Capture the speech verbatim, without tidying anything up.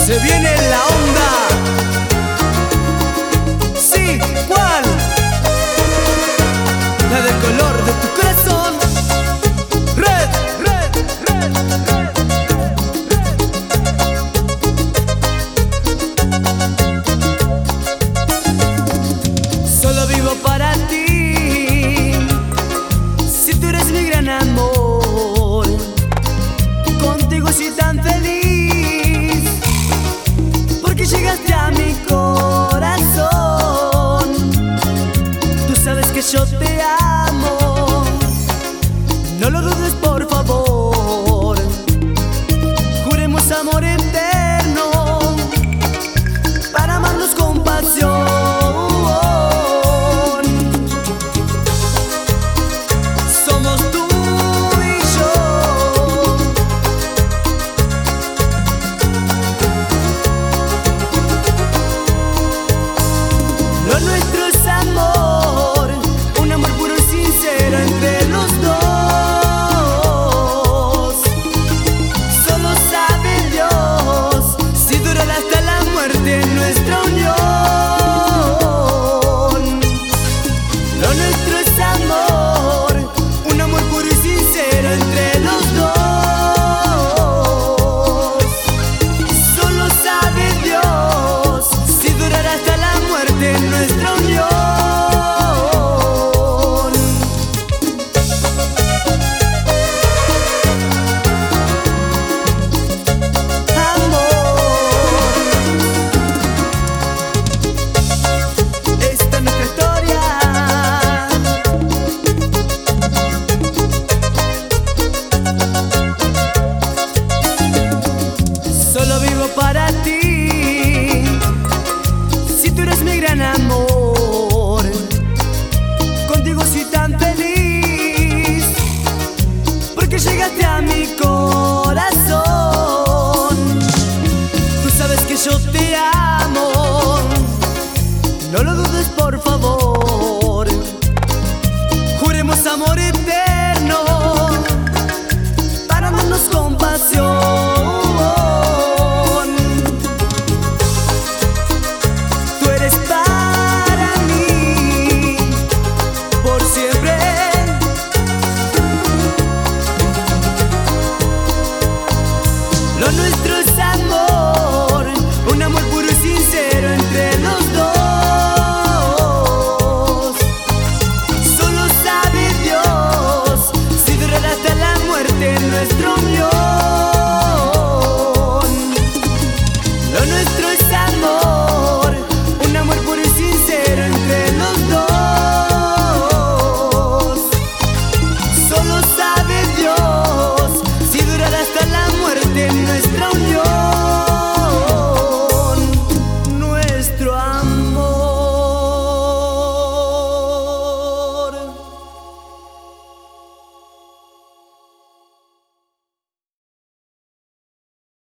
Se viene la onda. Sí, ¿cuál? La del color de tu corazón. Red, red, red, red, red. Solo vivo para ti. Si tú eres mi gran amor, contigo soy tan feliz, porque llegaste a mi corazón. Tú sabes que yo te amo, no lo dudes por favor. Juremos amor eterno.